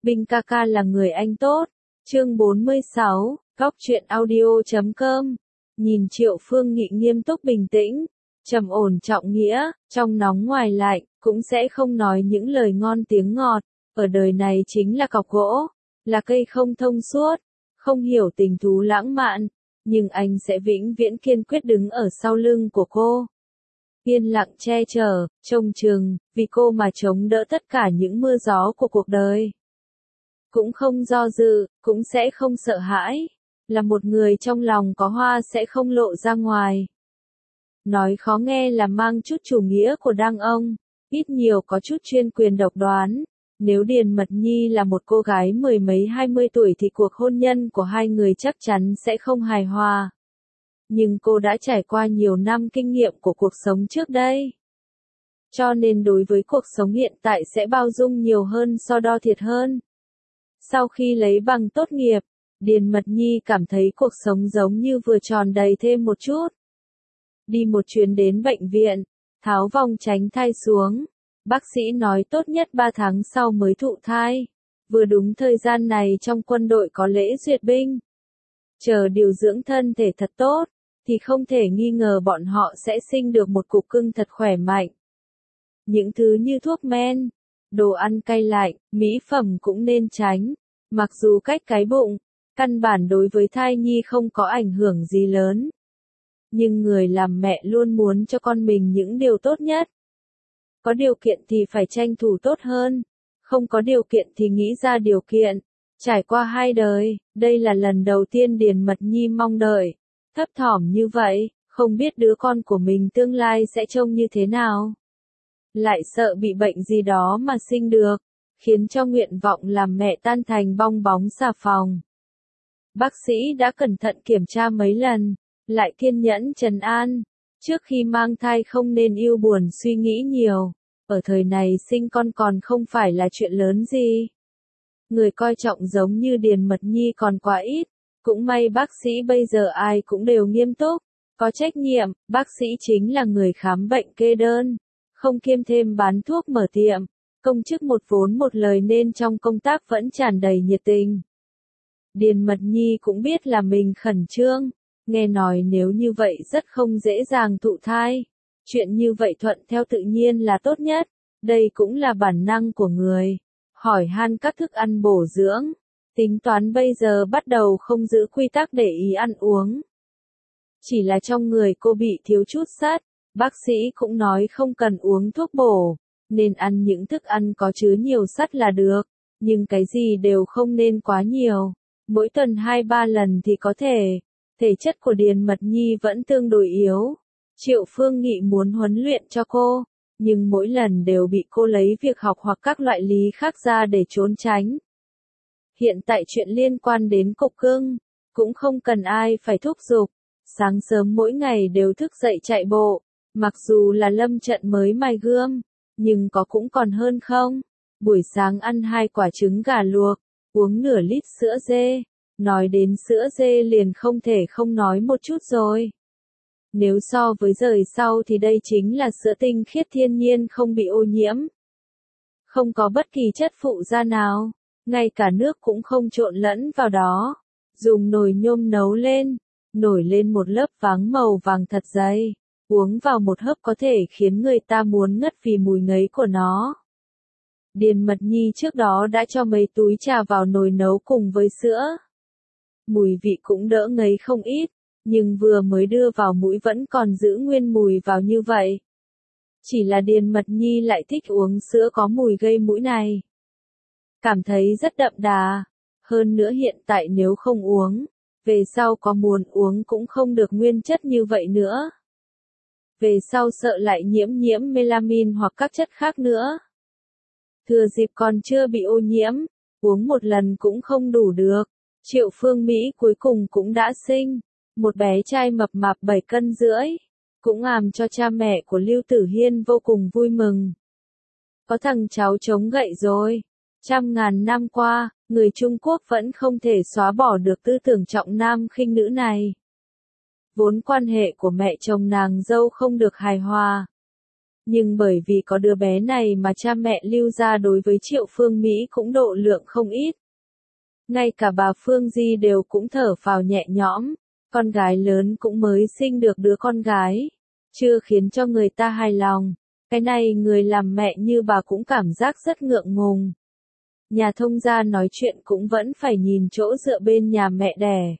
Binh ca ca là người anh tốt. Chương 46, Góc truyện audio.com. Nhìn Triệu Phương Nghị nghiêm túc bình tĩnh, trầm ổn trọng nghĩa, trong nóng ngoài lạnh, cũng sẽ không nói những lời ngon tiếng ngọt. Ở đời này chính là cọc gỗ, là cây không thông suốt, không hiểu tình thú lãng mạn, nhưng anh sẽ vĩnh viễn kiên quyết đứng ở sau lưng của cô. Yên lặng che chở, trông chừng, vì cô mà chống đỡ tất cả những mưa gió của cuộc đời. Cũng không do dự, cũng sẽ không sợ hãi, là một người trong lòng có hoa sẽ không lộ ra ngoài. Nói khó nghe là mang chút chủ nghĩa của đàn ông, ít nhiều có chút chuyên quyền độc đoán. Nếu Điền Mật Nhi là một cô gái mười mấy 20 tuổi thì cuộc hôn nhân của hai người chắc chắn sẽ không hài hòa. Nhưng cô đã trải qua nhiều năm kinh nghiệm của cuộc sống trước đây. Cho nên đối với cuộc sống hiện tại sẽ bao dung nhiều hơn so đo thiệt hơn. Sau khi lấy bằng tốt nghiệp, Điền Mật Nhi cảm thấy cuộc sống giống như vừa tròn đầy thêm một chút. Đi một chuyến đến bệnh viện, tháo vòng tránh thai xuống. Bác sĩ nói tốt nhất 3 tháng sau mới thụ thai. Vừa đúng thời gian này trong quân đội có lễ duyệt binh. Chờ điều dưỡng thân thể thật tốt, thì không thể nghi ngờ bọn họ sẽ sinh được một cục cưng thật khỏe mạnh. Những thứ như thuốc men, đồ ăn cay lạnh, mỹ phẩm cũng nên tránh. Mặc dù cách cái bụng, căn bản đối với thai nhi không có ảnh hưởng gì lớn. Nhưng người làm mẹ luôn muốn cho con mình những điều tốt nhất. Có điều kiện thì phải tranh thủ tốt hơn, không có điều kiện thì nghĩ ra điều kiện. Trải qua 2 đời, đây là lần đầu tiên Điền Mật Nhi mong đợi, thấp thỏm như vậy, không biết đứa con của mình tương lai sẽ trông như thế nào. Lại sợ bị bệnh gì đó mà sinh được, khiến cho nguyện vọng làm mẹ tan thành bong bóng xà phòng. Bác sĩ đã cẩn thận kiểm tra mấy lần, lại kiên nhẫn trấn an. Trước khi mang thai không nên ưu buồn suy nghĩ nhiều, ở thời này sinh con còn không phải là chuyện lớn gì. Người coi trọng giống như Điền Mật Nhi còn quá ít, cũng may bác sĩ bây giờ ai cũng đều nghiêm túc, có trách nhiệm, bác sĩ chính là người khám bệnh kê đơn, không kiêm thêm bán thuốc mở tiệm, công chức một vốn một lời nên trong công tác vẫn tràn đầy nhiệt tình. Điền Mật Nhi cũng biết là mình khẩn trương. Nghe nói nếu như vậy rất không dễ dàng thụ thai. Chuyện như vậy thuận theo tự nhiên là tốt nhất. Đây cũng là bản năng của người. Hỏi han các thức ăn bổ dưỡng. Tính toán bây giờ bắt đầu không giữ quy tắc để ý ăn uống. Chỉ là trong người cô bị thiếu chút sắt. Bác sĩ cũng nói không cần uống thuốc bổ. Nên ăn những thức ăn có chứa nhiều sắt là được. Nhưng cái gì đều không nên quá nhiều. Mỗi tuần 2-3 lần thì có thể. Thể chất của Điền Mật Nhi vẫn tương đối yếu. Triệu Phương Nghị muốn huấn luyện cho cô, nhưng mỗi lần đều bị cô lấy việc học hoặc các loại lý khác ra để trốn tránh. Hiện tại chuyện liên quan đến cục cưng, cũng không cần ai phải thúc giục. Sáng sớm mỗi ngày đều thức dậy chạy bộ, mặc dù là lâm trận mới mài gươm, nhưng có cũng còn hơn không. Buổi sáng ăn 2 quả trứng gà luộc, uống nửa lít sữa dê. Nói đến sữa dê liền không thể không nói một chút rồi. Nếu so với đời sau thì đây chính là sữa tinh khiết thiên nhiên không bị ô nhiễm. Không có bất kỳ chất phụ gia nào, ngay cả nước cũng không trộn lẫn vào đó. Dùng nồi nhôm nấu lên, nổi lên một lớp váng màu vàng thật dày. Uống vào một hớp có thể khiến người ta muốn ngất vì mùi ngấy của nó. Điền Mật Nhi trước đó đã cho mấy túi trà vào nồi nấu cùng với sữa. Mùi vị cũng đỡ ngấy không ít, nhưng vừa mới đưa vào mũi vẫn còn giữ nguyên mùi vào như vậy. Chỉ là Điền Mật Nhi lại thích uống sữa có mùi gây mũi này. Cảm thấy rất đậm đà, hơn nữa hiện tại nếu không uống, về sau có muốn uống cũng không được nguyên chất như vậy nữa. Về sau sợ lại nhiễm melamin hoặc các chất khác nữa. Thừa dịp còn chưa bị ô nhiễm, uống một lần cũng không đủ được. Triệu Phương Mỹ cuối cùng cũng đã sinh, một bé trai mập mạp 7 cân rưỡi, cũng làm cho cha mẹ của Lưu Tử Hiên vô cùng vui mừng. Có thằng cháu chống gậy rồi, 100.000 năm qua, người Trung Quốc vẫn không thể xóa bỏ được tư tưởng trọng nam khinh nữ này. Vốn quan hệ của mẹ chồng nàng dâu không được hài hòa. Nhưng bởi vì có đứa bé này mà cha mẹ Lưu gia đối với Triệu Phương Mỹ cũng độ lượng không ít. Ngay cả bà Phương Di đều cũng thở phào nhẹ nhõm, con gái lớn cũng mới sinh được đứa con gái, chưa khiến cho người ta hài lòng. Cái này người làm mẹ như bà cũng cảm giác rất ngượng ngùng. Nhà thông gia nói chuyện cũng vẫn phải nhìn chỗ dựa bên nhà mẹ đẻ.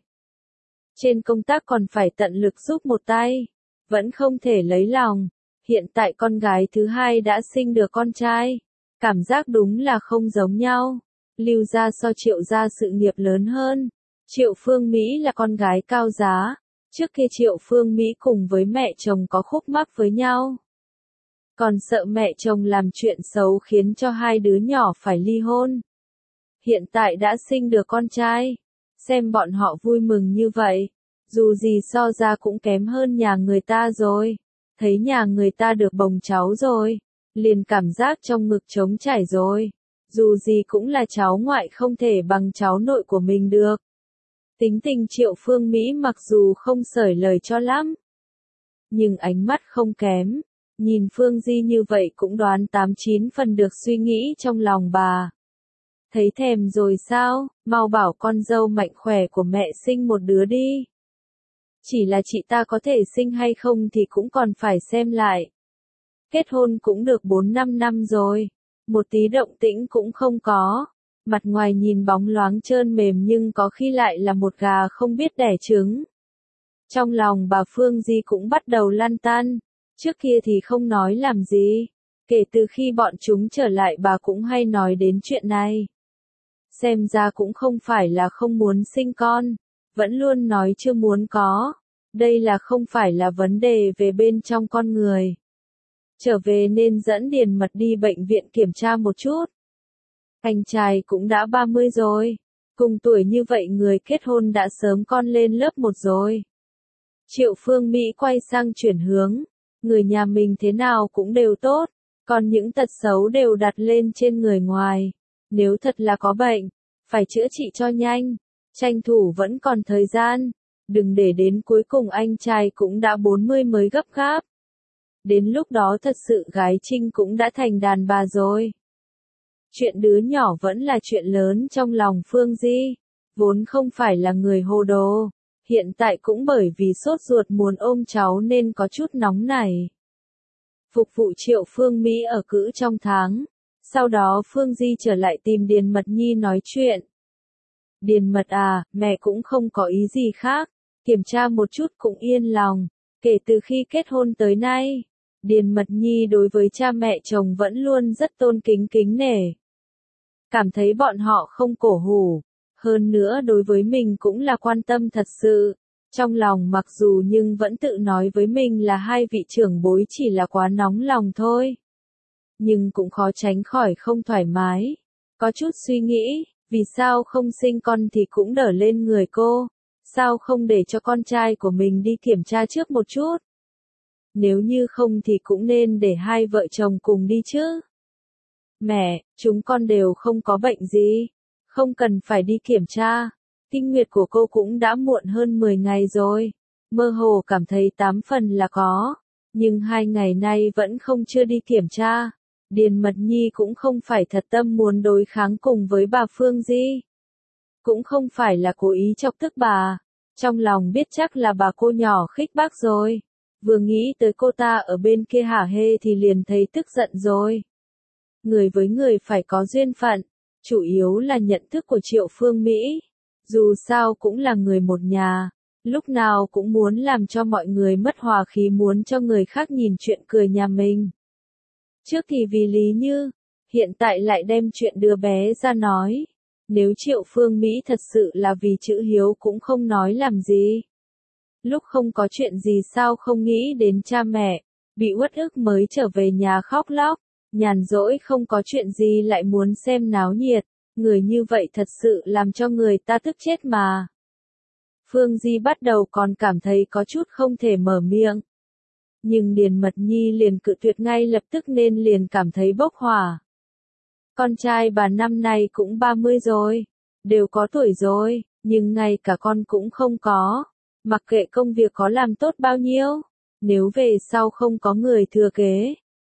Trên công tác còn phải tận lực giúp một tay, vẫn không thể lấy lòng. Hiện tại con gái thứ hai đã sinh được con trai, cảm giác đúng là không giống nhau. Lưu gia so Triệu gia sự nghiệp lớn hơn. Triệu Phương Mỹ là con gái cao giá, trước kia Triệu Phương Mỹ cùng với mẹ chồng có khúc mắc với nhau. Còn sợ mẹ chồng làm chuyện xấu khiến cho hai đứa nhỏ phải ly hôn. Hiện tại đã sinh được con trai, xem bọn họ vui mừng như vậy, dù gì so ra cũng kém hơn nhà người ta rồi. Thấy nhà người ta được bồng cháu rồi, liền cảm giác trong ngực trống trải rồi. Dù gì cũng là cháu ngoại không thể bằng cháu nội của mình được. Tính tình Triệu Phương Mỹ mặc dù không sởi lời cho lắm, nhưng ánh mắt không kém. Nhìn Phương Di như vậy cũng đoán 8-9 phần được suy nghĩ trong lòng bà. Thấy thèm rồi sao, mau bảo con dâu mạnh khỏe của mẹ sinh một đứa đi. Chỉ là chị ta có thể sinh hay không thì cũng còn phải xem lại. Kết hôn cũng được 4-5 năm rồi, một tí động tĩnh cũng không có. Mặt ngoài nhìn bóng loáng trơn mềm nhưng có khi lại là một gà không biết đẻ trứng. Trong lòng bà Phương Di cũng bắt đầu lăn tăn, trước kia thì không nói làm gì. Kể từ khi bọn chúng trở lại bà cũng hay nói đến chuyện này. Xem ra cũng không phải là không muốn sinh con, vẫn luôn nói chưa muốn có. Đây là không phải là vấn đề về bên trong con người. Trở về nên dẫn Điền Mật đi bệnh viện kiểm tra một chút. Anh trai cũng đã 30 rồi. Cùng tuổi như vậy người kết hôn đã sớm con lên lớp 1 rồi. Triệu Phương Mỹ quay sang chuyển hướng. Người nhà mình thế nào cũng đều tốt. Còn những tật xấu đều đặt lên trên người ngoài. Nếu thật là có bệnh, phải chữa trị cho nhanh. Tranh thủ vẫn còn thời gian. Đừng để đến cuối cùng anh trai cũng đã 40 mới gấp gáp. Đến lúc đó thật sự gái Trinh cũng đã thành đàn bà rồi. Chuyện đứa nhỏ vẫn là chuyện lớn trong lòng Phương Di. Vốn không phải là người hồ đồ. Hiện tại cũng bởi vì sốt ruột muốn ôm cháu nên có chút nóng nảy. Phục vụ Triệu Phương Mỹ ở cữ trong tháng. Sau đó Phương Di trở lại tìm Điền Mật Nhi nói chuyện. Điền Mật à, mẹ cũng không có ý gì khác. Kiểm tra một chút cũng yên lòng. Kể từ khi kết hôn tới nay, Điền Mật Nhi đối với cha mẹ chồng vẫn luôn rất tôn kính kính nể. Cảm thấy bọn họ không cổ hủ. Hơn nữa đối với mình cũng là quan tâm thật sự. Trong lòng mặc dù nhưng vẫn tự nói với mình là hai vị trưởng bối chỉ là quá nóng lòng thôi. Nhưng cũng khó tránh khỏi không thoải mái. Có chút suy nghĩ, vì sao không sinh con thì cũng đỡ lên người cô. Sao không để cho con trai của mình đi kiểm tra trước một chút? Nếu như không thì cũng nên để hai vợ chồng cùng đi chứ. Mẹ, chúng con đều không có bệnh gì. Không cần phải đi kiểm tra. Kinh nguyệt của cô cũng đã muộn hơn 10 ngày rồi. Mơ hồ cảm thấy 8 phần là có. Nhưng 2 ngày nay vẫn không chưa đi kiểm tra. Điền Mật Nhi cũng không phải thật tâm muốn đối kháng cùng với bà Phương Di. Cũng không phải là cố ý chọc tức bà. Trong lòng biết chắc là bà cô nhỏ khích bác rồi. Vừa nghĩ tới cô ta ở bên kia hả hê thì liền thấy tức giận rồi. Người với người phải có duyên phận. Chủ yếu là nhận thức của Triệu Phương Mỹ. Dù sao cũng là người một nhà. Lúc nào cũng muốn làm cho mọi người mất hòa khí, muốn cho người khác nhìn chuyện cười nhà mình. Trước thì vì Lý Như, hiện tại lại đem chuyện đứa bé ra nói. Nếu Triệu Phương Mỹ thật sự là vì chữ hiếu cũng không nói làm gì. Lúc không có chuyện gì sao không nghĩ đến cha mẹ, bị uất ức mới trở về nhà khóc lóc, nhàn rỗi không có chuyện gì lại muốn xem náo nhiệt, người như vậy thật sự làm cho người ta tức chết mà. Phương Di bắt đầu còn cảm thấy có chút không thể mở miệng. Nhưng Điền Mật Nhi liền cự tuyệt ngay lập tức nên liền cảm thấy bốc hỏa. Con trai bà năm nay cũng 30 rồi, đều có tuổi rồi, nhưng ngay cả con cũng không có. Mặc kệ công việc có làm tốt bao nhiêu, nếu về sau không có người thừa kế,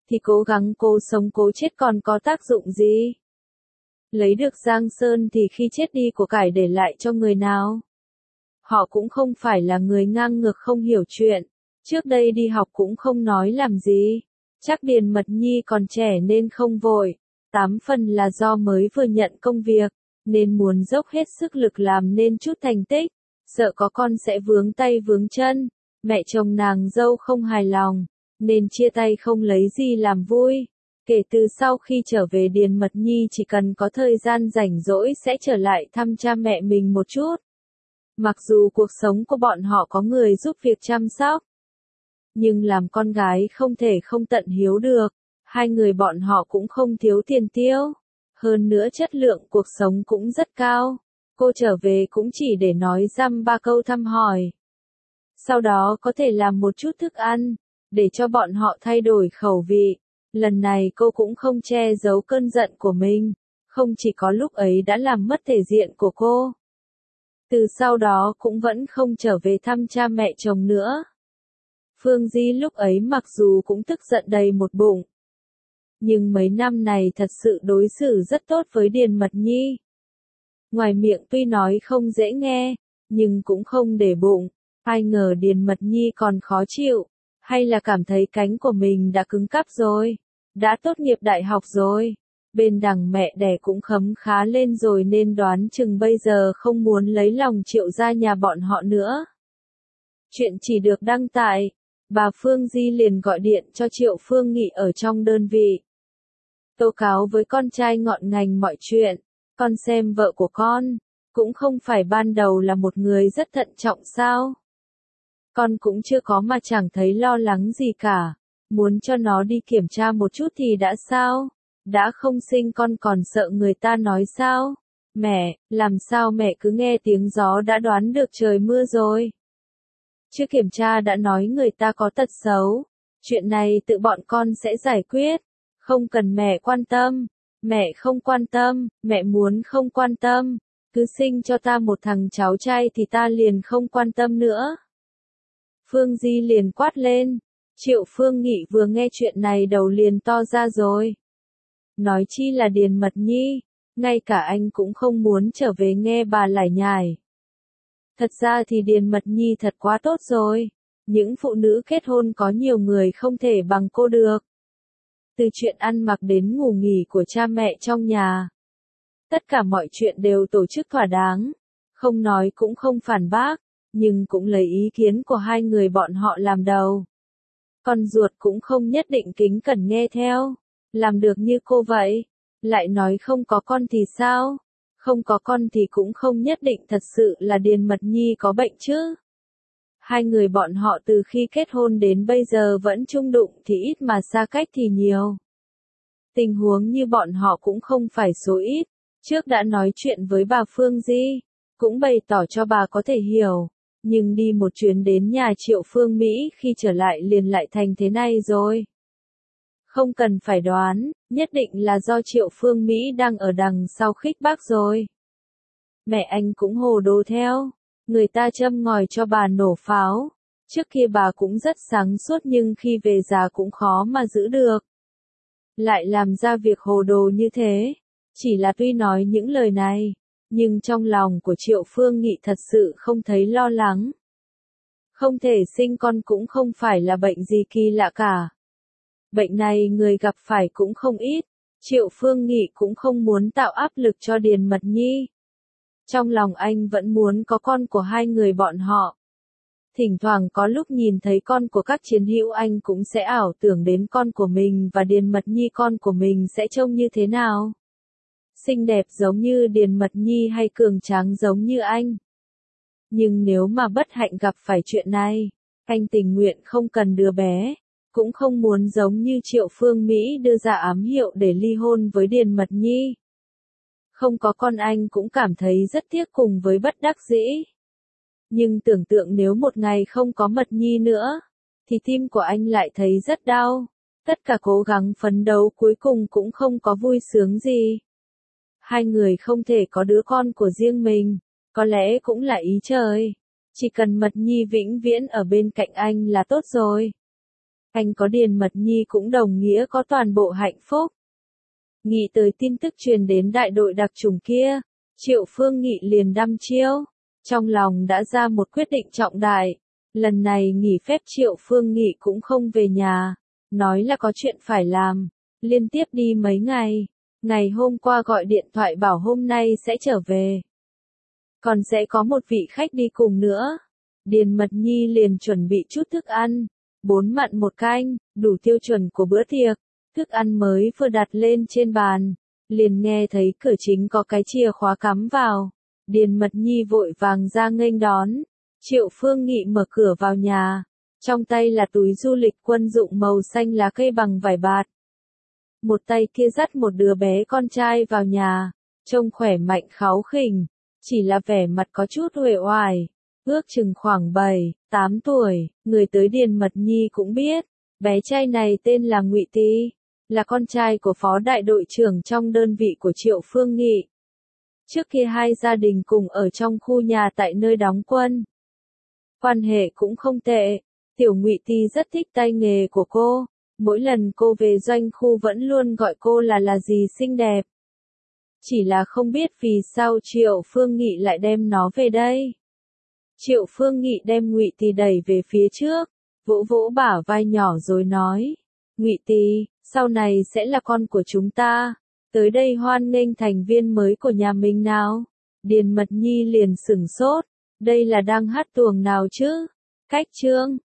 thì cố gắng cố sống cố chết còn có tác dụng gì? Lấy được Giang Sơn thì khi chết đi của cải để lại cho người nào? Họ cũng không phải là người ngang ngược không hiểu chuyện. Trước đây đi học cũng không nói làm gì. Chắc Điền Mật Nhi còn trẻ nên không vội. 8 phần là do mới vừa nhận công việc, nên muốn dốc hết sức lực làm nên chút thành tích. Sợ có con sẽ vướng tay vướng chân. Mẹ chồng nàng dâu không hài lòng, nên chia tay không lấy gì làm vui. Kể từ sau khi trở về Điền Mật Nhi chỉ cần có thời gian rảnh rỗi sẽ trở lại thăm cha mẹ mình một chút. Mặc dù cuộc sống của bọn họ có người giúp việc chăm sóc, nhưng làm con gái không thể không tận hiếu được. Hai người bọn họ cũng không thiếu tiền tiêu. Hơn nữa chất lượng cuộc sống cũng rất cao. Cô trở về cũng chỉ để nói dăm ba câu thăm hỏi. Sau đó có thể làm một chút thức ăn, để cho bọn họ thay đổi khẩu vị. Lần này cô cũng không che giấu cơn giận của mình. Không chỉ có lúc ấy đã làm mất thể diện của cô. Từ sau đó cũng vẫn không trở về thăm cha mẹ chồng nữa. Phương Di lúc ấy mặc dù cũng tức giận đầy một bụng. Nhưng mấy năm này thật sự đối xử rất tốt với Điền Mật Nhi. Ngoài miệng tuy nói không dễ nghe, nhưng cũng không để bụng. Ai ngờ Điền Mật Nhi còn khó chịu, hay là cảm thấy cánh của mình đã cứng cáp rồi, đã tốt nghiệp đại học rồi. Bên đằng mẹ đẻ cũng khấm khá lên rồi nên đoán chừng bây giờ không muốn lấy lòng Triệu gia nhà bọn họ nữa. Chuyện chỉ được đăng tại, bà Phương Di liền gọi điện cho Triệu Phương Nghị ở trong đơn vị. Tố cáo với con trai ngọn ngành mọi chuyện, con xem vợ của con, cũng không phải ban đầu là một người rất thận trọng sao. Con cũng chưa có mà chẳng thấy lo lắng gì cả, muốn cho nó đi kiểm tra một chút thì đã sao, đã không sinh con còn sợ người ta nói sao. Mẹ, làm sao mẹ cứ nghe tiếng gió đã đoán được trời mưa rồi. Chưa kiểm tra đã nói người ta có tật xấu, chuyện này tự bọn con sẽ giải quyết, không cần mẹ quan tâm. Mẹ không quan tâm, mẹ muốn không quan tâm, cứ sinh cho ta một thằng cháu trai thì ta liền không quan tâm nữa. Phương Di liền quát lên. Triệu Phương Nghị vừa nghe chuyện này đầu liền to ra rồi. Nói chi là Điền Mật Nhi, ngay cả anh cũng không muốn trở về nghe bà lải nhải. Thật ra thì Điền Mật Nhi thật quá tốt rồi. Những phụ nữ kết hôn có nhiều người không thể bằng cô được. Từ chuyện ăn mặc đến ngủ nghỉ của cha mẹ trong nhà. Tất cả mọi chuyện đều tổ chức thỏa đáng. Không nói cũng không phản bác, nhưng cũng lấy ý kiến của hai người bọn họ làm đầu. Con ruột cũng không nhất định kính cẩn nghe theo. Làm được như cô vậy. Lại nói không có con thì sao? Không có con thì cũng không nhất định thật sự là Điền Mật Nhi có bệnh chứ. Hai người bọn họ từ khi kết hôn đến bây giờ vẫn chung đụng thì ít mà xa cách thì nhiều. Tình huống như bọn họ cũng không phải số ít. Trước đã nói chuyện với bà Phương Di, cũng bày tỏ cho bà có thể hiểu. Nhưng đi một chuyến đến nhà Triệu Phương Mỹ khi trở lại liền lại thành thế này rồi. Không cần phải đoán, nhất định là do Triệu Phương Mỹ đang ở đằng sau khích bác rồi. Mẹ anh cũng hồ đồ theo. Người ta châm ngòi cho bà nổ pháo. Trước kia bà cũng rất sáng suốt nhưng khi về già cũng khó mà giữ được. Lại làm ra việc hồ đồ như thế. Chỉ là tuy nói những lời này, nhưng trong lòng của Triệu Phương Nghị thật sự không thấy lo lắng. Không thể sinh con cũng không phải là bệnh gì kỳ lạ cả. Bệnh này người gặp phải cũng không ít. Triệu Phương Nghị cũng không muốn tạo áp lực cho Điền Mật Nhi. Trong lòng anh vẫn muốn có con của hai người bọn họ. Thỉnh thoảng có lúc nhìn thấy con của các chiến hữu anh cũng sẽ ảo tưởng đến con của mình và Điền Mật Nhi con của mình sẽ trông như thế nào. Xinh đẹp giống như Điền Mật Nhi hay cường tráng giống như anh. Nhưng nếu mà bất hạnh gặp phải chuyện này, anh tình nguyện không cần đứa bé. Cũng không muốn giống như Triệu Phương Mỹ đưa ra ám hiệu để ly hôn với Điền Mật Nhi. Không có con anh cũng cảm thấy rất tiếc cùng với bất đắc dĩ. Nhưng tưởng tượng nếu một ngày không có Mật Nhi nữa, thì tim của anh lại thấy rất đau. Tất cả cố gắng phấn đấu cuối cùng cũng không có vui sướng gì. Hai người không thể có đứa con của riêng mình, có lẽ cũng là ý trời. Chỉ cần Mật Nhi vĩnh viễn ở bên cạnh anh là tốt rồi. Anh có Điền Mật Nhi cũng đồng nghĩa có toàn bộ hạnh phúc. Nghĩ tới tin tức truyền đến đại đội đặc chủng kia, Triệu Phương Nghị liền đăm chiêu, trong lòng đã ra một quyết định trọng đại. Lần này nghỉ phép Triệu Phương Nghị cũng không về nhà, nói là có chuyện phải làm, liên tiếp đi mấy ngày. Ngày hôm qua gọi điện thoại bảo hôm nay sẽ trở về. Còn sẽ có một vị khách đi cùng nữa. Điền Mật Nhi liền chuẩn bị chút thức ăn, 4 mặn 1 canh, đủ tiêu chuẩn của bữa tiệc. Thức ăn mới vừa đặt lên trên bàn, liền nghe thấy cửa chính có cái chìa khóa cắm vào. Điền Mật Nhi vội vàng ra nghênh đón. Triệu Phương Nghị mở cửa vào nhà, trong tay là túi du lịch quân dụng màu xanh lá cây bằng vải bạt. Một tay kia dắt một đứa bé con trai vào nhà, trông khỏe mạnh kháu khỉnh, chỉ là vẻ mặt có chút uể oải, ước chừng khoảng 7, 8 tuổi, người tới Điền Mật Nhi cũng biết, bé trai này tên là Ngụy Tý, là con trai của phó đại đội trưởng trong đơn vị của Triệu Phương Nghị. Trước kia hai gia đình cùng ở trong khu nhà tại nơi đóng quân. Quan hệ cũng không tệ, tiểu Ngụy Tý rất thích tay nghề của cô, mỗi lần cô về doanh khu vẫn luôn gọi cô là gì xinh đẹp. Chỉ là không biết vì sao Triệu Phương Nghị lại đem nó về đây. Triệu Phương Nghị đem Ngụy Tý đẩy về phía trước, vỗ vỗ bả vai nhỏ rồi nói, Ngụy Tý, sau này sẽ là con của chúng ta, tới đây hoan nghênh thành viên mới của nhà mình nào. Điền Mật Nhi liền sửng sốt, đây là đang hát tuồng nào chứ? Cách chương